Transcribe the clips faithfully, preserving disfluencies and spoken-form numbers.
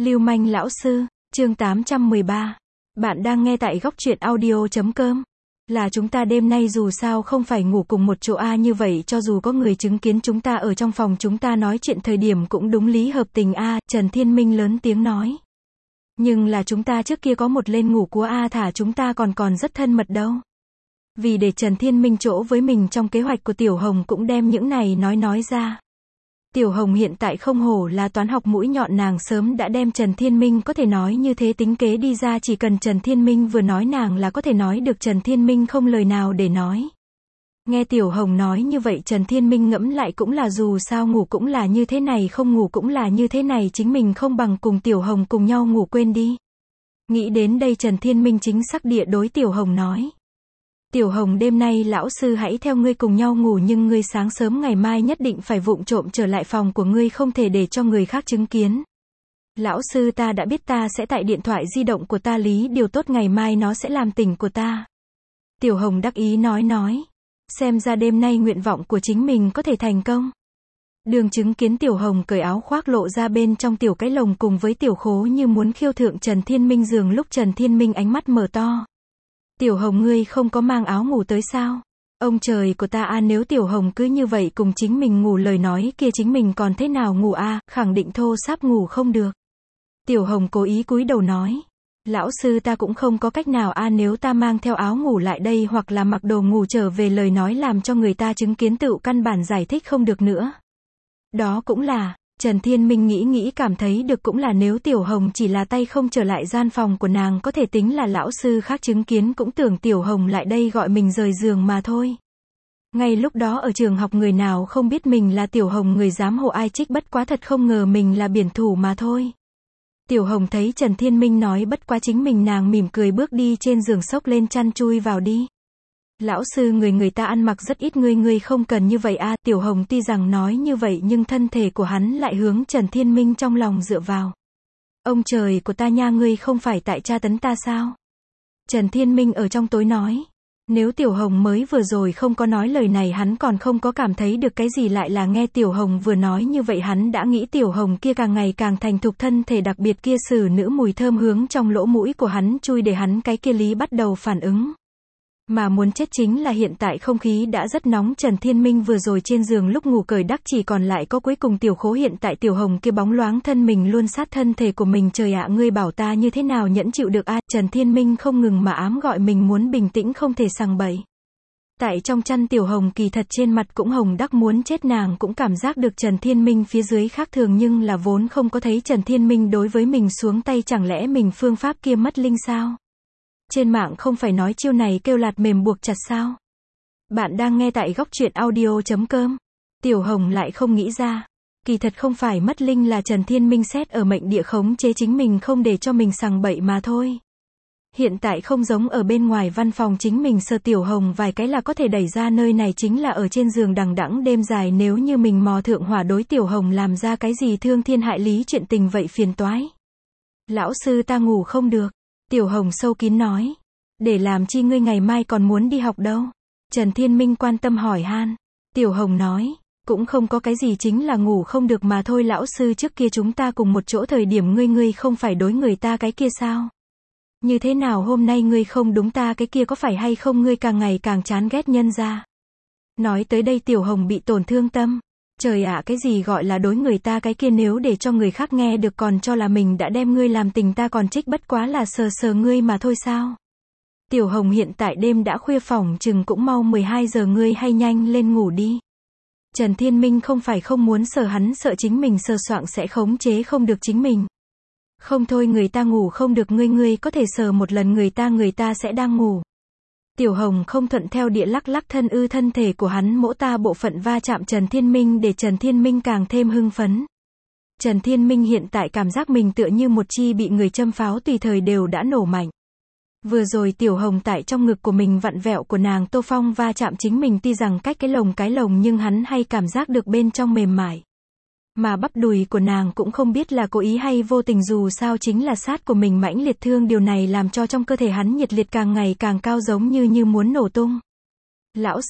Lưu manh lão sư, chương tám trăm mười ba. Bạn đang nghe tại góc truyện audio chấm com. Là chúng ta đêm nay dù sao không phải ngủ cùng một chỗ a, như vậy cho dù có người chứng kiến chúng ta ở trong phòng chúng ta nói chuyện thời điểm cũng đúng lý hợp tình a, Trần Thiên Minh lớn tiếng nói. Nhưng là chúng ta trước kia có một lên ngủ của a, thả chúng ta còn còn rất thân mật đâu. Vì để Trần Thiên Minh chỗ với mình trong kế hoạch của Tiểu Hồng cũng đem những này nói nói ra. Tiểu Hồng hiện tại không hổ là toán học mũi nhọn, nàng sớm đã đem Trần Thiên Minh có thể nói như thế tính kế đi ra, chỉ cần Trần Thiên Minh vừa nói nàng là có thể nói được, Trần Thiên Minh không lời nào để nói. Nghe Tiểu Hồng nói như vậy Trần Thiên Minh ngẫm lại cũng là dù sao ngủ cũng là như thế này, không ngủ cũng là như thế này, chính mình không bằng cùng Tiểu Hồng cùng nhau ngủ quên đi. Nghĩ đến đây Trần Thiên Minh chính xác địa đối Tiểu Hồng nói. Tiểu Hồng, đêm nay lão sư hãy theo ngươi cùng nhau ngủ, nhưng ngươi sáng sớm ngày mai nhất định phải vụng trộm trở lại phòng của ngươi, không thể để cho người khác chứng kiến. Lão sư, ta đã biết, ta sẽ tại điện thoại di động của ta lý điều tốt, ngày mai nó sẽ làm tỉnh của ta. Tiểu Hồng đắc ý nói nói. Xem ra đêm nay nguyện vọng của chính mình có thể thành công. Đường chứng kiến Tiểu Hồng cởi áo khoác lộ ra bên trong tiểu cái lồng cùng với tiểu khố như muốn khiêu thượng Trần Thiên Minh giường, lúc Trần Thiên Minh ánh mắt mở to. Tiểu Hồng, ngươi không có mang áo ngủ tới sao? Ông trời của ta a, nếu Tiểu Hồng cứ như vậy cùng chính mình ngủ lời nói kia chính mình còn thế nào ngủ a, khẳng định thô sáp ngủ không được. Tiểu Hồng cố ý cúi đầu nói. Lão sư, ta cũng không có cách nào a, nếu ta mang theo áo ngủ lại đây hoặc là mặc đồ ngủ trở về lời nói làm cho người ta chứng kiến tựu căn bản giải thích không được nữa. Đó cũng là, Trần Thiên Minh nghĩ nghĩ cảm thấy được cũng là, nếu Tiểu Hồng chỉ là tay không trở lại gian phòng của nàng có thể tính là lão sư khác chứng kiến cũng tưởng Tiểu Hồng lại đây gọi mình rời giường mà thôi. Ngay lúc đó ở trường học người nào không biết mình là Tiểu Hồng, người dám hộ ai trích, bất quá thật không ngờ mình là biển thủ mà thôi. Tiểu Hồng thấy Trần Thiên Minh nói bất quá chính mình, nàng mỉm cười bước đi trên giường xốc lên chăn chui vào đi. Lão sư, người người ta ăn mặc rất ít, ngươi ngươi không cần như vậy a. Tiểu Hồng tuy rằng nói như vậy nhưng thân thể của hắn lại hướng Trần Thiên Minh trong lòng dựa vào. Ông trời của ta nha, ngươi không phải tại tra tấn ta sao? Trần Thiên Minh ở trong tối nói. Nếu Tiểu Hồng mới vừa rồi không có nói lời này hắn còn không có cảm thấy được cái gì, lại là nghe Tiểu Hồng vừa nói như vậy hắn đã nghĩ Tiểu Hồng kia càng ngày càng thành thục, thân thể đặc biệt kia xử nữ mùi thơm hướng trong lỗ mũi của hắn chui để hắn cái kia lý bắt đầu phản ứng. Mà muốn chết chính là hiện tại không khí đã rất nóng, Trần Thiên Minh vừa rồi trên giường lúc ngủ cởi đắc chỉ còn lại có cuối cùng tiểu khố, hiện tại Tiểu Hồng kia bóng loáng thân mình luôn sát thân thể của mình, trời ạ, ngươi bảo ta như thế nào nhẫn chịu được a. Trần Thiên Minh không ngừng mà ám gọi mình muốn bình tĩnh không thể sằng bậy. Tại trong chăn Tiểu Hồng kỳ thật trên mặt cũng hồng đắc muốn chết, nàng cũng cảm giác được Trần Thiên Minh phía dưới khác thường, nhưng là vốn không có thấy Trần Thiên Minh đối với mình xuống tay, chẳng lẽ mình phương pháp kia mất linh sao? Trên mạng không phải nói chiêu này kêu lạt mềm buộc chặt sao? Bạn đang nghe tại góc truyện audio chấm com. Tiểu Hồng lại không nghĩ ra. Kỳ thật không phải mất linh, là Trần Thiên Minh xét ở mệnh địa khống chế chính mình không để cho mình sằng bậy mà thôi. Hiện tại không giống ở bên ngoài văn phòng, chính mình sờ Tiểu Hồng vài cái là có thể đẩy ra, nơi này chính là ở trên giường đằng đẵng đêm dài, nếu như mình mò thượng hỏa đối Tiểu Hồng làm ra cái gì thương thiên hại lý chuyện tình vậy phiền toái. Lão sư, ta ngủ không được. Tiểu Hồng sâu kín nói. Để làm chi, ngươi ngày mai còn muốn đi học đâu? Trần Thiên Minh quan tâm hỏi han. Tiểu Hồng nói. Cũng không có cái gì, chính là ngủ không được mà thôi. Lão sư, trước kia chúng ta cùng một chỗ thời điểm ngươi ngươi không phải đối người ta cái kia sao? Như thế nào hôm nay ngươi không đúng ta cái kia, có phải hay không ngươi càng ngày càng chán ghét nhân ra? Nói tới đây Tiểu Hồng bị tổn thương tâm. Trời ạ, cái gì gọi là đối người ta cái kia, nếu để cho người khác nghe được còn cho là mình đã đem ngươi làm tình, ta còn trích bất quá là sờ sờ ngươi mà thôi sao? Tiểu Hồng, hiện tại đêm đã khuya, phòng chừng cũng mau mười hai giờ, ngươi hay nhanh lên ngủ đi. Trần Thiên Minh không phải không muốn sờ, hắn sợ chính mình sờ soạng sẽ khống chế không được chính mình. Không thôi, người ta ngủ không được, ngươi ngươi có thể sờ một lần người ta, người ta sẽ đang ngủ. Tiểu Hồng không thuận theo địa lắc lắc thân ư, thân thể của hắn mỗ ta bộ phận va chạm Trần Thiên Minh để Trần Thiên Minh càng thêm hưng phấn. Trần Thiên Minh hiện tại cảm giác mình tựa như một chi bị người châm pháo tùy thời đều đã nổ mạnh. Vừa rồi Tiểu Hồng tại trong ngực của mình vặn vẹo của nàng Tô Phong va chạm chính mình, tuy rằng cách cái lồng cái lồng nhưng hắn hay cảm giác được bên trong mềm mại. Mà bắp đùi của nàng cũng không biết là cố ý hay vô tình, dù sao chính là sát của mình mãnh liệt thương, điều này làm cho trong cơ thể hắn nhiệt liệt càng ngày càng cao, giống như như muốn nổ tung. Lão sư,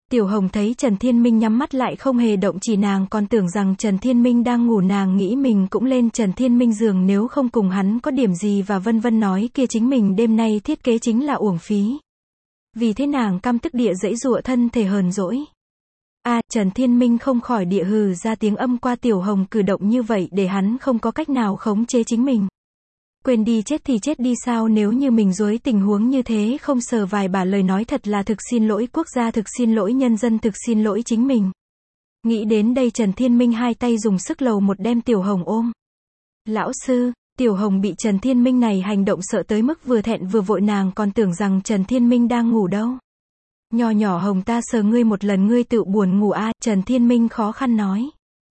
Tiểu Hồng thấy Trần Thiên Minh nhắm mắt lại không hề động chỉ nàng còn tưởng rằng Trần Thiên Minh đang ngủ, nàng nghĩ mình cũng lên Trần Thiên Minh giường nếu không cùng hắn có điểm gì và vân vân nói kia chính mình đêm nay thiết kế chính là uổng phí. Vì thế nàng căm tức địa giãy giụa thân thể hờn dỗi. A, à, Trần Thiên Minh không khỏi địa hừ ra tiếng âm qua Tiểu Hồng cử động như vậy để hắn không có cách nào khống chế chính mình. Quên đi, chết thì chết đi sao, nếu như mình rối tình huống như thế không sờ vài bả lời nói thật là thực xin lỗi quốc gia, thực xin lỗi nhân dân, thực xin lỗi chính mình. Nghĩ đến đây Trần Thiên Minh hai tay dùng sức lầu một đem Tiểu Hồng ôm. Lão sư, Tiểu Hồng bị Trần Thiên Minh này hành động sợ tới mức vừa thẹn vừa vội, nàng còn tưởng rằng Trần Thiên Minh đang ngủ đâu. Nhỏ nhỏ Hồng, ta sờ ngươi một lần ngươi tự buồn ngủ a à, Trần Thiên Minh khó khăn nói.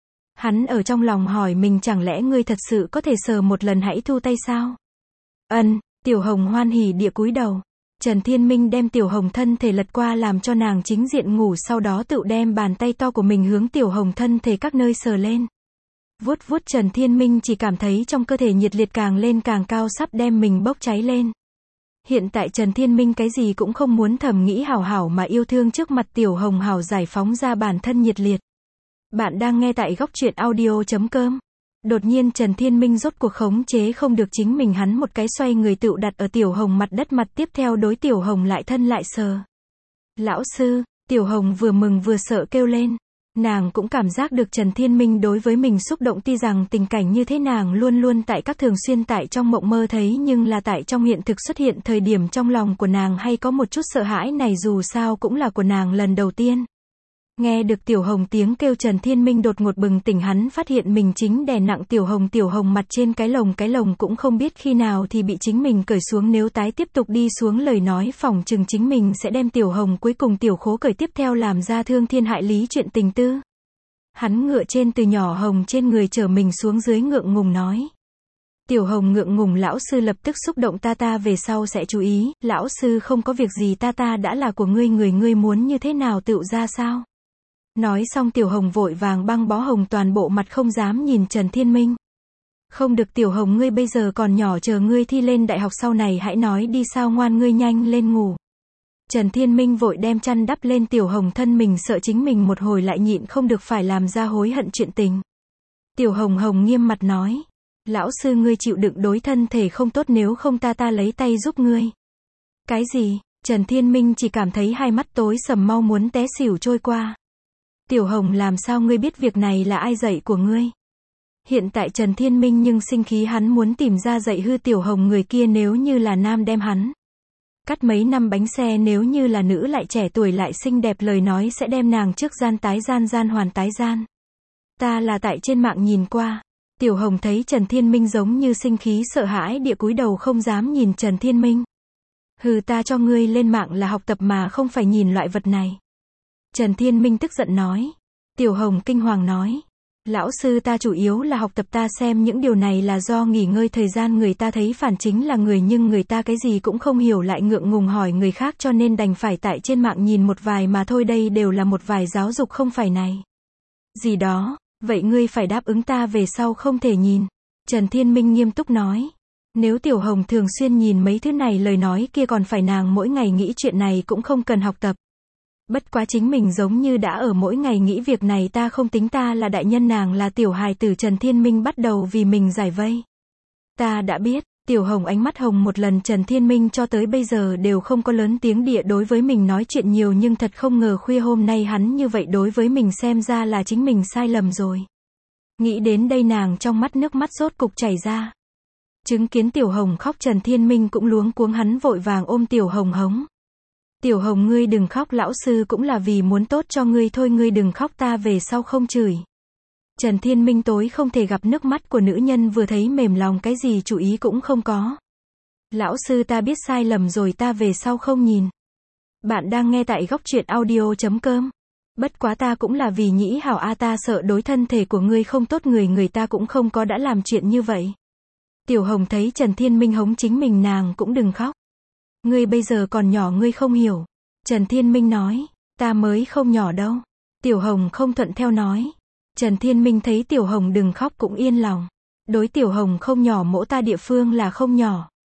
Hắn ở trong lòng hỏi mình chẳng lẽ ngươi thật sự có thể sờ một lần hãy thu tay sao? Ân, Tiểu Hồng hoan hỉ địa cúi đầu. Trần Thiên Minh đem Tiểu Hồng thân thể lật qua làm cho nàng chính diện ngủ, sau đó tự đem bàn tay to của mình hướng Tiểu Hồng thân thể các nơi sờ lên. Vuốt vuốt Trần Thiên Minh chỉ cảm thấy trong cơ thể nhiệt liệt càng lên càng cao, sắp đem mình bốc cháy lên. Hiện tại Trần Thiên Minh cái gì cũng không muốn, thầm nghĩ hảo hảo mà yêu thương trước mặt Tiểu Hồng hảo giải phóng ra bản thân nhiệt liệt. Bạn đang nghe tại góc truyện audio chấm com. Đột nhiên Trần Thiên Minh rốt cuộc khống chế không được chính mình, hắn một cái xoay người tự đặt ở Tiểu Hồng mặt đất, mặt tiếp theo đối Tiểu Hồng lại thân lại sờ. Lão sư, Tiểu Hồng vừa mừng vừa sợ kêu lên. Nàng cũng cảm giác được Trần Thiên Minh đối với mình xúc động, tuy rằng tình cảnh như thế nàng luôn luôn tại các thường xuyên tại trong mộng mơ thấy, nhưng là tại trong hiện thực xuất hiện thời điểm trong lòng của nàng hay có một chút sợ hãi, này dù sao cũng là của nàng lần đầu tiên. Nghe được Tiểu Hồng tiếng kêu, Trần Thiên Minh đột ngột bừng tỉnh, hắn phát hiện mình chính đè nặng Tiểu Hồng, Tiểu Hồng mặt trên cái lồng, cái lồng cũng không biết khi nào thì bị chính mình cởi xuống, nếu tái tiếp tục đi xuống lời nói phỏng chừng chính mình sẽ đem Tiểu Hồng cuối cùng tiểu khố cởi tiếp theo làm ra thương thiên hại lý chuyện tình tư. Hắn ngựa trên từ nhỏ Hồng trên người chở mình xuống dưới, ngượng ngùng nói. Tiểu Hồng ngượng ngùng, lão sư lập tức xúc động, ta ta về sau sẽ chú ý, lão sư không có việc gì, ta ta đã là của ngươi, người ngươi muốn như thế nào tựu ra sao. Nói xong Tiểu Hồng vội vàng băng bó Hồng toàn bộ mặt, không dám nhìn Trần Thiên Minh. Không được Tiểu Hồng, ngươi bây giờ còn nhỏ, chờ ngươi thi lên đại học sau này hãy nói đi, sao, ngoan ngươi nhanh lên ngủ. Trần Thiên Minh vội đem chăn đắp lên Tiểu Hồng thân mình, sợ chính mình một hồi lại nhịn không được phải làm ra hối hận chuyện tình. Tiểu Hồng Hồng nghiêm mặt nói. Lão sư ngươi chịu đựng, đối thân thể không tốt, nếu không ta ta lấy tay giúp ngươi. Cái gì? Trần Thiên Minh chỉ cảm thấy hai mắt tối sầm, mau muốn té xỉu trôi qua. Tiểu Hồng, làm sao ngươi biết việc này là ai dạy của ngươi? Hiện tại Trần Thiên Minh nhưng sinh khí, hắn muốn tìm ra dạy hư Tiểu Hồng người kia, nếu như là nam đem hắn cắt mấy năm bánh xe, nếu như là nữ lại trẻ tuổi lại xinh đẹp lời nói sẽ đem nàng trước gian tái gian, gian hoàn tái gian. Ta là tại trên mạng nhìn qua. Tiểu Hồng thấy Trần Thiên Minh giống như sinh khí sợ hãi địa cúi đầu không dám nhìn Trần Thiên Minh. Hừ, ta cho ngươi lên mạng là học tập mà không phải nhìn loại vật này. Trần Thiên Minh tức giận nói. Tiểu Hồng kinh hoàng nói. Lão sư, ta chủ yếu là học tập, ta xem những điều này là do nghỉ ngơi thời gian, người ta thấy phản chính là người, nhưng người ta cái gì cũng không hiểu lại ngượng ngùng hỏi người khác, cho nên đành phải tại trên mạng nhìn một vài mà thôi, đây đều là một vài giáo dục không phải này gì đó, vậy ngươi phải đáp ứng ta về sau không thể nhìn. Trần Thiên Minh nghiêm túc nói. Nếu Tiểu Hồng thường xuyên nhìn mấy thứ này lời nói kia còn phải nàng mỗi ngày nghĩ chuyện này cũng không cần học tập. Bất quá chính mình giống như đã ở mỗi ngày nghĩ việc này, ta không tính, ta là đại nhân, nàng là tiểu hài tử. Trần Thiên Minh bắt đầu vì mình giải vây. Ta đã biết. Tiểu Hồng ánh mắt hồng một lần, Trần Thiên Minh cho tới bây giờ đều không có lớn tiếng địa đối với mình nói chuyện nhiều, nhưng thật không ngờ khuya hôm nay hắn như vậy đối với mình, xem ra là chính mình sai lầm rồi. Nghĩ đến đây nàng trong mắt nước mắt rốt cục chảy ra. Chứng kiến Tiểu Hồng khóc, Trần Thiên Minh cũng luống cuống, hắn vội vàng ôm Tiểu Hồng hống. Tiểu Hồng, ngươi đừng khóc, lão sư cũng là vì muốn tốt cho ngươi thôi, ngươi đừng khóc, ta về sau không chửi. Trần Thiên Minh tối không thể gặp nước mắt của nữ nhân, vừa thấy mềm lòng, cái gì chủ ý cũng không có. Lão sư, ta biết sai lầm rồi, ta về sau không nhìn. Bạn đang nghe tại góc truyện audio chấm com. Bất quá ta cũng là vì nhĩ hảo a, ta sợ đối thân thể của ngươi không tốt, người người ta cũng không có đã làm chuyện như vậy. Tiểu Hồng thấy Trần Thiên Minh hống chính mình, nàng cũng đừng khóc. Ngươi bây giờ còn nhỏ, ngươi không hiểu. Trần Thiên Minh nói. Ta mới không nhỏ đâu. Tiểu Hồng không thuận theo nói. Trần Thiên Minh thấy Tiểu Hồng đừng khóc cũng yên lòng. Đối Tiểu Hồng không nhỏ, mỗ ta địa phương là không nhỏ.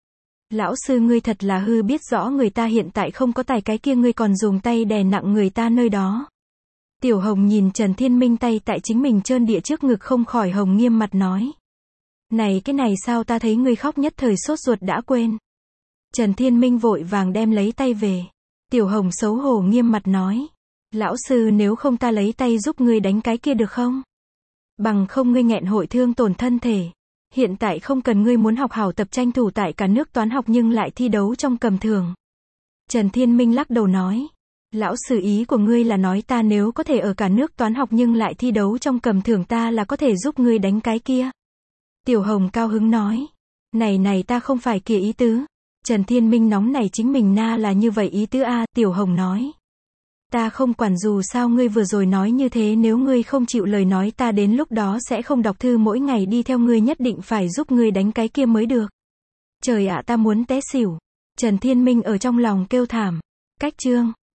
Lão sư ngươi thật là hư, biết rõ người ta hiện tại không có tài cái kia ngươi còn dùng tay đè nặng người ta nơi đó. Tiểu Hồng nhìn Trần Thiên Minh tay tại chính mình trơn địa trước ngực không khỏi hồng nghiêm mặt nói. Này cái này sao ta thấy ngươi khóc nhất thời sốt ruột đã quên. Trần Thiên Minh vội vàng đem lấy tay về. Tiểu Hồng xấu hổ nghiêm mặt nói. Lão sư nếu không ta lấy tay giúp ngươi đánh cái kia được không? Bằng không ngươi nghẹn hội thương tổn thân thể. Hiện tại không cần ngươi muốn học hảo tập tranh thủ tại cả nước toán học nhưng lại thi đấu trong cầm thường. Trần Thiên Minh lắc đầu nói. Lão sư ý của ngươi là nói ta nếu có thể ở cả nước toán học nhưng lại thi đấu trong cầm thường ta là có thể giúp ngươi đánh cái kia. Tiểu Hồng cao hứng nói. Này này ta không phải kia ý tứ. Trần Thiên Minh nóng này chính mình na là như vậy ý tứ a. Tiểu Hồng nói. Ta không quản dù sao ngươi vừa rồi nói như thế nếu ngươi không chịu lời nói ta đến lúc đó sẽ không đọc thư mỗi ngày đi theo ngươi nhất định phải giúp ngươi đánh cái kia mới được. Trời ạ ta muốn té xỉu. Trần Thiên Minh ở trong lòng kêu thảm. Cách chương.